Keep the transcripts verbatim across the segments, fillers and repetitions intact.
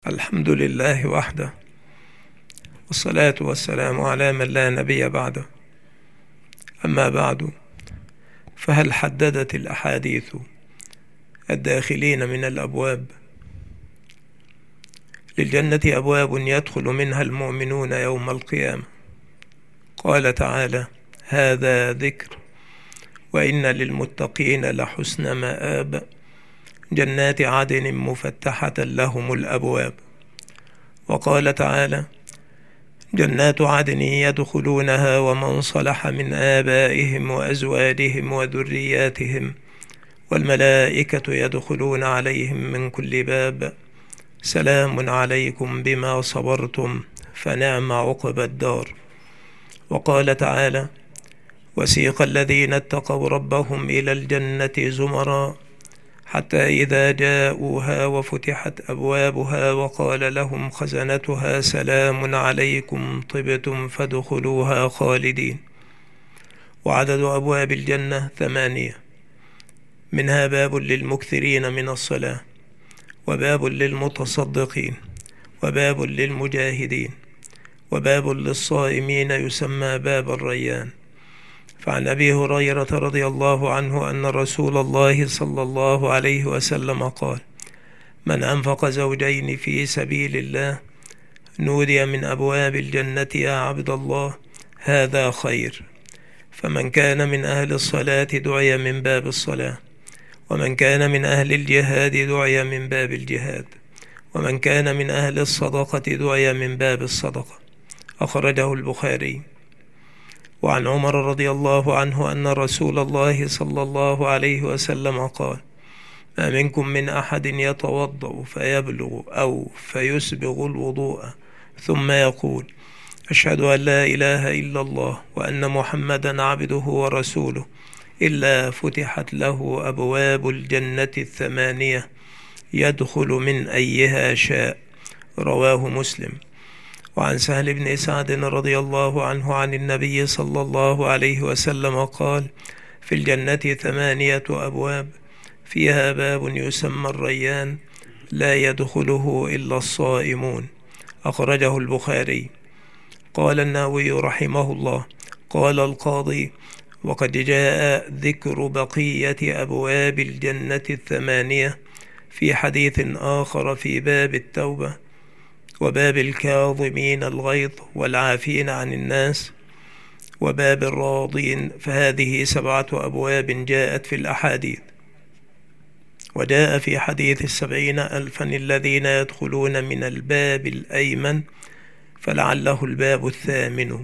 الحمد لله وحده، والصلاة والسلام على من لا نبي بعده. أما بعد، فهل حددت الأحاديث الداخلين من الأبواب؟ للجنة أبواب يدخل منها المؤمنون يوم القيامة. قال تعالى: هذا ذكر وإن للمتقين لحسن مآب، جنات عدن مفتحة لهم الأبواب. وقال تعالى: جنات عدن يدخلونها ومن صلح من آبائهم وأزواجهم وذرياتهم والملائكة يدخلون عليهم من كل باب، سلام عليكم بما صبرتم فنعم عقبى الدار. وقال تعالى: وسيق الذين اتقوا ربهم إلى الجنة زمرا حتى إذا جاءوها وفتحت أبوابها وقال لهم خزنتها سلام عليكم طبتم فادخلوها خالدين. وعدد أبواب الجنة ثمانية، منها باب للمكثرين من الصلاة، وباب للمتصدقين، وباب للمجاهدين، وباب للصائمين يسمى باب الريان. فعن أبي هريرة رضي الله عنه أن رسول الله صلى الله عليه وسلم قال: من أنفق زوجين في سبيل الله نودي من أبواب الجنة يا عبد الله هذا خير. فمن كان من أهل الصلاة دعي من باب الصلاة، ومن كان من أهل الجهاد دعي من باب الجهاد، ومن كان من أهل الصدقة دعي من باب الصدقة. أخرجه البخاري. وعن عمر رضي الله عنه أن رسول الله صلى الله عليه وسلم قال: ما منكم من أحد يتوضأ فيبلغ أو فيسبغ الوضوء ثم يقول: أشهد أن لا إله إلا الله وأن محمدا عبده ورسوله إلا فتحت له أبواب الجنة الثمانية يدخل من أيها شاء. رواه مسلم. وعن سهل بن سعد رضي الله عنه عن النبي صلى الله عليه وسلم قال: في الجنة ثمانية أبواب، فيها باب يسمى الريان لا يدخله إلا الصائمون. أخرجه البخاري. قال النووي رحمه الله: قال القاضي: وقد جاء ذكر بقية أبواب الجنة الثمانية في حديث آخر في باب التوبة وباب الكاظمين الغيظ والعافين عن الناس وباب الراضين، فهذه سبعة أبواب جاءت في الأحاديث. وجاء في حديث السبعين ألفا الذين يدخلون من الباب الأيمن فلعله الباب الثامن.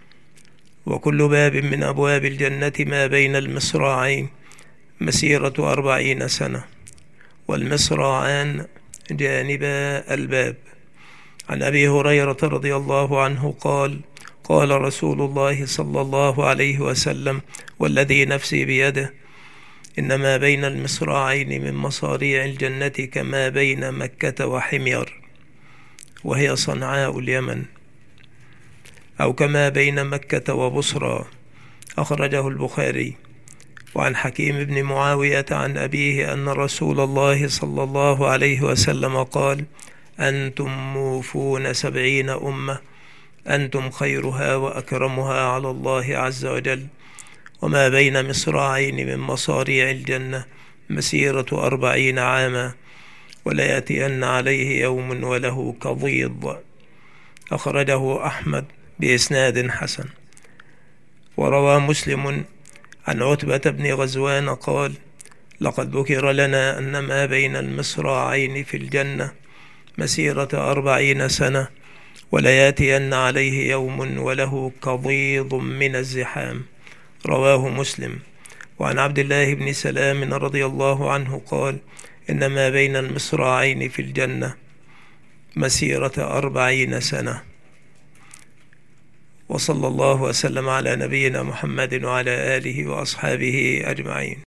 وكل باب من أبواب الجنة ما بين المصراعين مسيرة أربعين سنة، والمصراعان جانبا الباب. عن أبي هريرة رضي الله عنه قال: قال رسول الله صلى الله عليه وسلم: والذي نفسي بيده إنما بين المصراعين من مصاريع الجنة كما بين مكة وحمير، وهي صنعاء اليمن، أو كما بين مكة وبصرى. أخرجه البخاري. وعن حكيم بن معاوية عن أبيه أن رسول الله صلى الله عليه وسلم قال: أنتم موفون سبعين أمة، أنتم خيرها وأكرمها على الله عز وجل، وما بين مصراعين من مصاريع الجنة مسيرة أربعين عاما، وليأتين عليه يوم وله كضيض. أخرجه أحمد بإسناد حسن. وروى مسلم عن عتبة بن غزوان قال: لقد ذكر لنا أن ما بين المصراعين في الجنة مسيرة أربعين سنة، ولياتين عليه يوم وله كضيض من الزحام. رواه مسلم. وعن عبد الله بن سلام رضي الله عنه قال: إن ما بين المصراعين في الجنة مسيرة أربعين سنة. وصلى الله وسلم على نبينا محمد وعلى آله وأصحابه أجمعين.